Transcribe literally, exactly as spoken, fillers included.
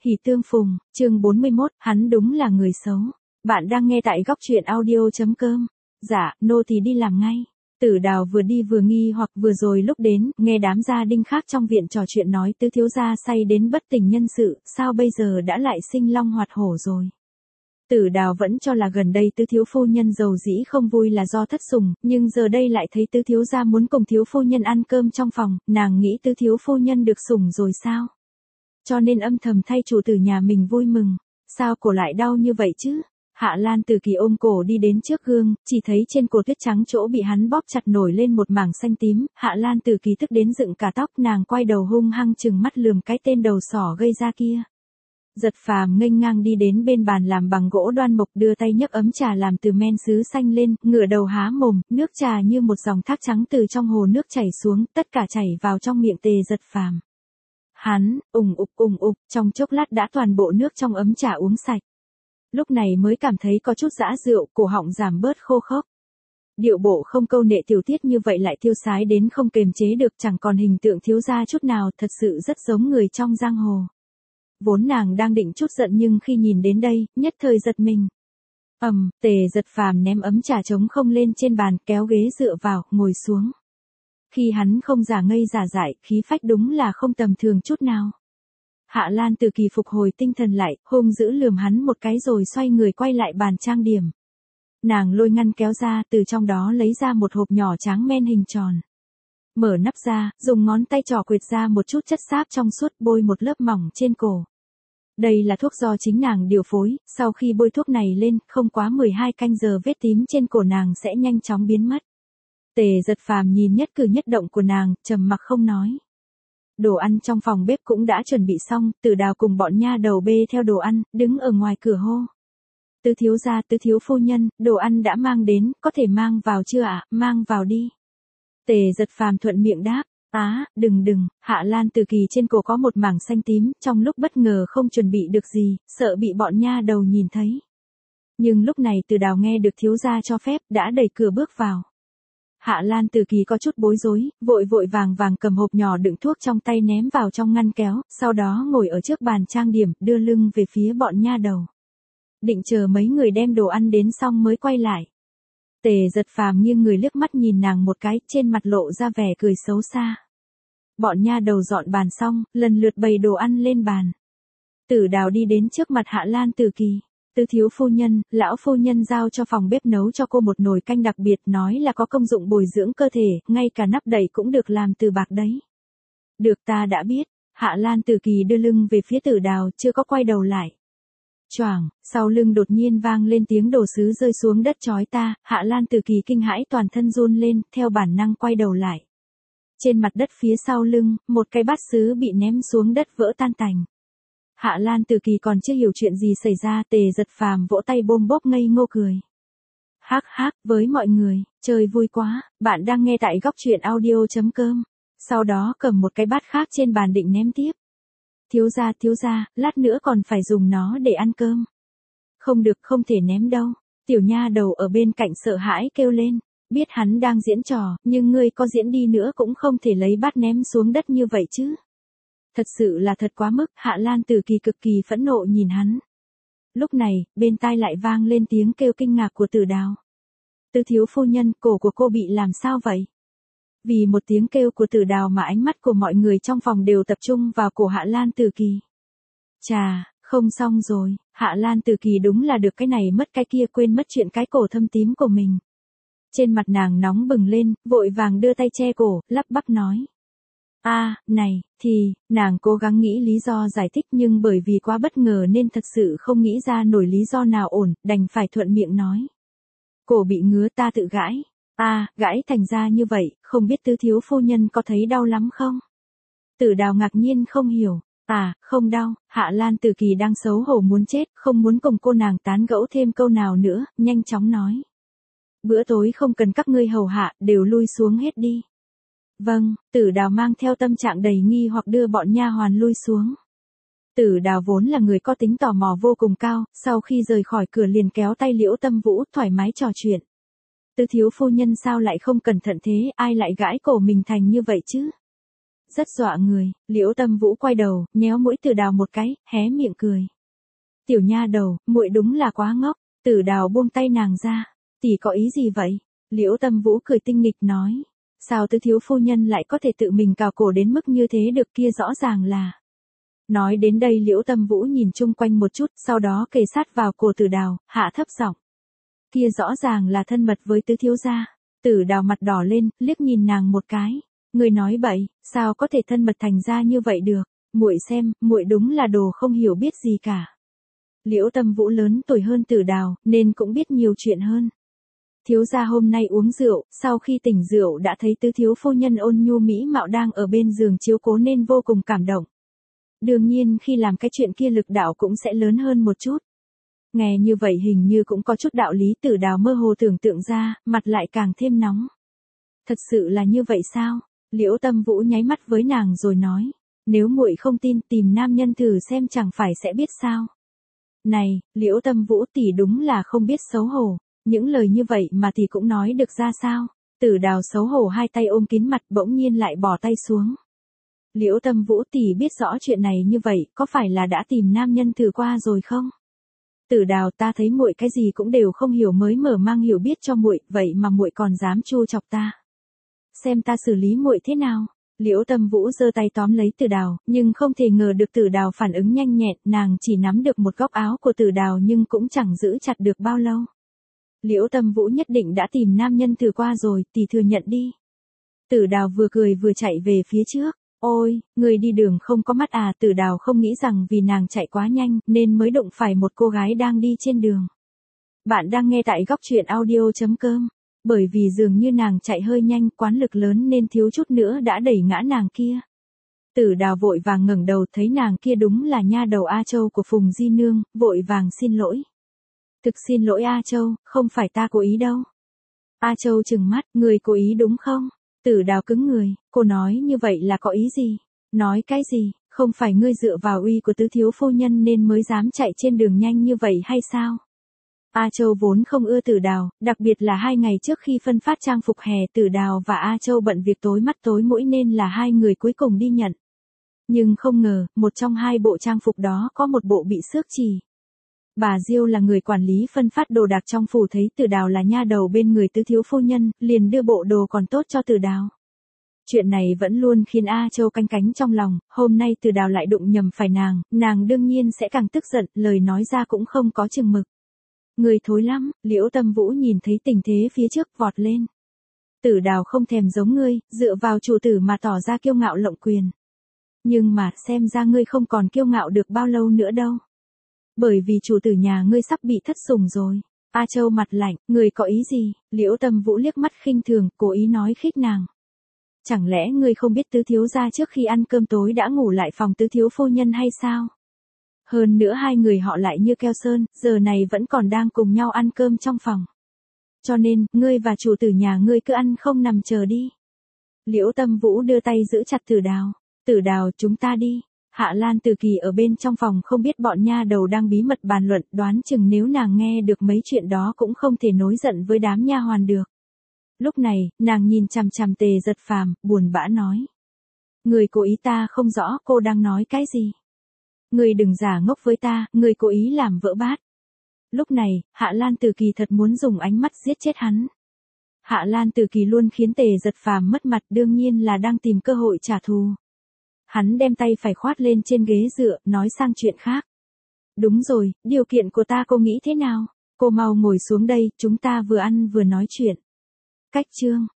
Hỉ tương phùng, chương bốn mươi mốt, hắn đúng là người xấu. Bạn đang nghe tại góc truyện audio.com. Dạ, nô thì đi làm ngay. Tử Đào vừa đi vừa nghi hoặc vừa rồi lúc đến, nghe đám gia đinh khác trong viện trò chuyện nói tứ thiếu gia say đến bất tỉnh nhân sự, sao bây giờ đã lại sinh long hoạt hổ rồi. Tử Đào vẫn cho là gần đây tứ thiếu phu nhân giàu dĩ không vui là do thất sủng, nhưng giờ đây lại thấy tứ thiếu gia muốn cùng thiếu phu nhân ăn cơm trong phòng, nàng nghĩ tứ thiếu phu nhân được sủng rồi sao? Cho nên âm thầm thay chủ tử nhà mình vui mừng. Sao cổ lại đau như vậy chứ? Hạ Lan Tử Kỳ ôm cổ đi đến trước gương, chỉ thấy trên cổ tuyết trắng chỗ bị hắn bóp chặt nổi lên một mảng xanh tím. Hạ Lan Tử Kỳ tức đến dựng cả tóc, nàng quay đầu hung hăng chừng mắt lườm cái tên đầu sỏ gây ra kia. Giật Phàm nghênh ngang đi đến bên bàn làm bằng gỗ đoan mộc, đưa tay nhấc ấm trà làm từ men sứ xanh lên, ngửa đầu há mồm, nước trà như một dòng thác trắng từ trong hồ nước chảy xuống, tất cả chảy vào trong miệng Tề Giật Phàm. Hắn, ùng ục ùng ục, trong chốc lát đã toàn bộ nước trong ấm trà uống sạch. Lúc này mới cảm thấy có chút dã rượu, cổ họng giảm bớt khô khốc. Điệu bộ không câu nệ tiểu tiết như vậy lại tiêu sái đến không kềm chế được, chẳng còn hình tượng thiếu gia chút nào, thật sự rất giống người trong giang hồ. Vốn nàng đang định chút giận nhưng khi nhìn đến đây, nhất thời giật mình. Ầm, Tề Giật Phàm ném ấm trà trống không lên trên bàn, kéo ghế dựa vào, ngồi xuống. Khi hắn không giả ngây giả dại, khí phách đúng là không tầm thường chút nào. Hạ Lan Tử Kỳ phục hồi tinh thần lại, hung dữ lườm hắn một cái rồi xoay người quay lại bàn trang điểm. Nàng lôi ngăn kéo ra, từ trong đó lấy ra một hộp nhỏ tráng men hình tròn. Mở nắp ra, dùng ngón tay trỏ quệt ra một chút chất xáp trong suốt, bôi một lớp mỏng trên cổ. Đây là thuốc do chính nàng điều phối, sau khi bôi thuốc này lên, không quá mười hai canh giờ vết tím trên cổ nàng sẽ nhanh chóng biến mất. Tề Giật Phàm nhìn nhất cử nhất động của nàng, trầm mặc không nói. Đồ ăn trong phòng bếp cũng đã chuẩn bị xong, Tử Đào cùng bọn nha đầu bê theo đồ ăn, đứng ở ngoài cửa hô. Tứ thiếu gia, tứ thiếu phu nhân, đồ ăn đã mang đến, có thể mang vào chưa ạ, à? Mang vào đi. Tề Giật Phàm thuận miệng đáp. Á, đừng đừng, Hạ Lan Tử Kỳ trên cổ có một mảng xanh tím, trong lúc bất ngờ không chuẩn bị được gì, sợ bị bọn nha đầu nhìn thấy. Nhưng lúc này Tử Đào nghe được thiếu gia cho phép, đã đẩy cửa bước vào. Hạ Lan Tử Kỳ có chút bối rối, vội vội vàng vàng cầm hộp nhỏ đựng thuốc trong tay ném vào trong ngăn kéo, sau đó ngồi ở trước bàn trang điểm, đưa lưng về phía bọn nha đầu. Định chờ mấy người đem đồ ăn đến xong mới quay lại. Tề Giật Phàm nghiêng người liếc mắt nhìn nàng một cái, trên mặt lộ ra vẻ cười xấu xa. Bọn nha đầu dọn bàn xong, lần lượt bày đồ ăn lên bàn. Tử Đào đi đến trước mặt Hạ Lan Tử Kỳ. Tứ thiếu phu nhân, lão phu nhân giao cho phòng bếp nấu cho cô một nồi canh đặc biệt, nói là có công dụng bồi dưỡng cơ thể, ngay cả nắp đậy cũng được làm từ bạc đấy. Được, ta đã biết. Hạ Lan Tử Kỳ đưa lưng về phía Tử Đào, chưa có quay đầu lại. Choảng, sau lưng đột nhiên vang lên tiếng đồ sứ rơi xuống đất chói ta, Hạ Lan Tử Kỳ kinh hãi toàn thân run lên, theo bản năng quay đầu lại. Trên mặt đất phía sau lưng, một cái bát sứ bị ném xuống đất vỡ tan tành. Hạ Lan Tử Kỳ còn chưa hiểu chuyện gì xảy ra, Tề Giật Phàm vỗ tay bôm bốp ngây ngô cười. Hắc hắc, với mọi người, chơi vui quá, bạn đang nghe tại góc truyện audio.com. Sau đó cầm một cái bát khác trên bàn định ném tiếp. Thiếu gia, thiếu gia, lát nữa còn phải dùng nó để ăn cơm. Không được, không thể ném đâu. Tiểu nha đầu ở bên cạnh sợ hãi kêu lên. Biết hắn đang diễn trò, nhưng ngươi có diễn đi nữa cũng không thể lấy bát ném xuống đất như vậy chứ. Thật sự là thật quá mức, Hạ Lan Tử Kỳ cực kỳ phẫn nộ nhìn hắn. Lúc này, bên tai lại vang lên tiếng kêu kinh ngạc của Tử Đào. Tứ thiếu phu nhân, cổ của cô bị làm sao vậy? Vì một tiếng kêu của Tử Đào mà ánh mắt của mọi người trong phòng đều tập trung vào cổ Hạ Lan Tử Kỳ. Chà, không xong rồi, Hạ Lan Tử Kỳ đúng là được cái này mất cái kia, quên mất chuyện cái cổ thâm tím của mình. Trên mặt nàng nóng bừng lên, vội vàng đưa tay che cổ, lắp bắp nói. A, à, này, thì, nàng cố gắng nghĩ lý do giải thích nhưng bởi vì quá bất ngờ nên thật sự không nghĩ ra nổi lý do nào ổn, đành phải thuận miệng nói. Cổ bị ngứa ta tự gãi. A, à, gãi thành ra như vậy, không biết tứ thiếu phu nhân có thấy đau lắm không? Tử Đào ngạc nhiên không hiểu. À, không đau, Hạ Lan Tử Kỳ đang xấu hổ muốn chết, không muốn cùng cô nàng tán gẫu thêm câu nào nữa, nhanh chóng nói. Bữa tối không cần các ngươi hầu hạ, đều lui xuống hết đi. Vâng, Tử Đào mang theo tâm trạng đầy nghi hoặc đưa bọn nha hoàn lui xuống. Tử Đào vốn là người có tính tò mò vô cùng cao, sau khi rời khỏi cửa liền kéo tay Liễu Tâm Vũ thoải mái trò chuyện. Tứ thiếu phu nhân sao lại không cẩn thận thế, ai lại gãi cổ mình thành như vậy chứ? rất dọa người. Liễu Tâm Vũ quay đầu, nhéo mũi Tử Đào một cái, hé miệng cười. Tiểu nha đầu, muội đúng là quá ngốc. Tử Đào buông tay nàng ra. Tỷ có ý gì vậy? Liễu Tâm Vũ cười tinh nghịch nói. Sao tứ thiếu phu nhân lại có thể tự mình cào cổ đến mức như thế được, kia rõ ràng là. Nói đến đây Liễu Tâm Vũ nhìn chung quanh một chút, sau đó kề sát vào cổ Tử Đào, hạ thấp giọng. Kia rõ ràng là thân mật với tứ thiếu gia. Tử Đào mặt đỏ lên, liếc nhìn nàng một cái. Người nói bậy, sao có thể thân mật thành ra như vậy được? Muội xem, muội đúng là đồ không hiểu biết gì cả. Liễu Tâm Vũ lớn tuổi hơn Tử Đào, nên cũng biết nhiều chuyện hơn. Thiếu gia hôm nay uống rượu, sau khi tỉnh rượu đã thấy tứ thiếu phu nhân ôn nhu mỹ mạo đang ở bên giường chiếu cố nên vô cùng cảm động. Đương nhiên khi làm cái chuyện kia lực đạo cũng sẽ lớn hơn một chút. Nghe như vậy hình như cũng có chút đạo lý. Tử Đào mơ hồ tưởng tượng ra, mặt lại càng thêm nóng. Thật sự là như vậy sao? Liễu Tâm Vũ nháy mắt với nàng rồi nói. Nếu muội không tin tìm nam nhân thử xem chẳng phải sẽ biết sao. Này, Liễu Tâm Vũ tỷ đúng là không biết xấu hổ. Những lời như vậy mà tỷ cũng nói được ra sao? Tử Đào xấu hổ hai tay ôm kín mặt bỗng nhiên lại bỏ tay xuống. Liễu Tâm Vũ tỷ biết rõ chuyện này như vậy, có phải là đã tìm nam nhân thử qua rồi không? Tử Đào, ta thấy muội cái gì cũng đều không hiểu mới mở mang hiểu biết cho muội, vậy mà muội còn dám trêu chọc ta. Xem ta xử lý muội thế nào? Liễu Tâm Vũ giơ tay tóm lấy Tử Đào, nhưng không thể ngờ được Tử Đào phản ứng nhanh nhẹn, nàng chỉ nắm được một góc áo của Tử Đào nhưng cũng chẳng giữ chặt được bao lâu. Liễu Tâm Vũ nhất định đã tìm nam nhân thử qua rồi, tỷ thừa nhận đi. Tử Đào vừa cười vừa chạy về phía trước. Ôi, người đi đường không có mắt à? Tử Đào không nghĩ rằng vì nàng chạy quá nhanh nên mới đụng phải một cô gái đang đi trên đường. Bạn đang nghe tại góc truyện audio chấm com. Bởi vì dường như nàng chạy hơi nhanh, quán lực lớn nên thiếu chút nữa đã đẩy ngã nàng kia. Tử Đào vội vàng ngẩng đầu thấy nàng kia đúng là nha đầu A Châu của Phùng Di Nương, vội vàng xin lỗi. Thực xin lỗi A Châu, không phải ta cố ý đâu. A Châu trừng mắt, người cố ý đúng không? Tử Đào cứng người, cô nói như vậy là có ý gì? Nói cái gì, không phải ngươi dựa vào uy của tứ thiếu phu nhân nên mới dám chạy trên đường nhanh như vậy hay sao? A Châu vốn không ưa Tử Đào, đặc biệt là hai ngày trước khi phân phát trang phục hè Tử Đào và A Châu bận việc tối mắt tối mũi nên là hai người cuối cùng đi nhận. Nhưng không ngờ, một trong hai bộ trang phục đó có một bộ bị xước chỉ. Bà Diêu là người quản lý phân phát đồ đạc trong phủ thấy Tử Đào là nha đầu bên người tứ thiếu phu nhân, liền đưa bộ đồ còn tốt cho Tử Đào. Chuyện này vẫn luôn khiến A Châu canh cánh trong lòng, hôm nay Tử Đào lại đụng nhầm phải nàng, nàng đương nhiên sẽ càng tức giận, lời nói ra cũng không có chừng mực. Người thối lắm, Liễu Tâm Vũ nhìn thấy tình thế phía trước vọt lên. Tử Đào không thèm giống ngươi, dựa vào chủ tử mà tỏ ra kiêu ngạo lộng quyền. Nhưng mà xem ra ngươi không còn kiêu ngạo được bao lâu nữa đâu. Bởi vì chủ tử nhà ngươi sắp bị thất sủng rồi. A Châu mặt lạnh, người có ý gì? Liễu Tâm Vũ liếc mắt khinh thường, cố ý nói khích nàng. Chẳng lẽ ngươi không biết tứ thiếu gia trước khi ăn cơm tối đã ngủ lại phòng tứ thiếu phu nhân hay sao? Hơn nữa hai người họ lại như keo sơn, giờ này vẫn còn đang cùng nhau ăn cơm trong phòng. Cho nên, ngươi và chủ tử nhà ngươi cứ ăn không nằm chờ đi. Liễu Tâm Vũ đưa tay giữ chặt Tử Đào. Tử Đào, chúng ta đi. Hạ Lan Từ Kỳ ở bên trong phòng không biết bọn nha đầu đang bí mật bàn luận, đoán chừng nếu nàng nghe được mấy chuyện đó cũng không thể nổi giận với đám nha hoàn được. Lúc này, nàng nhìn chằm chằm Tề Giật Phàm, buồn bã nói. Người cố ý ta không rõ cô đang nói cái gì. Người đừng giả ngốc với ta, người cố ý làm vỡ bát. Lúc này, Hạ Lan Từ Kỳ thật muốn dùng ánh mắt giết chết hắn. Hạ Lan Từ Kỳ luôn khiến Tề Giật Phàm mất mặt, đương nhiên là đang tìm cơ hội trả thù. Hắn đem tay phải khoát lên trên ghế dựa, nói sang chuyện khác. Đúng rồi, điều kiện của ta cô nghĩ thế nào? Cô mau ngồi xuống đây, chúng ta vừa ăn vừa nói chuyện. Cách chương.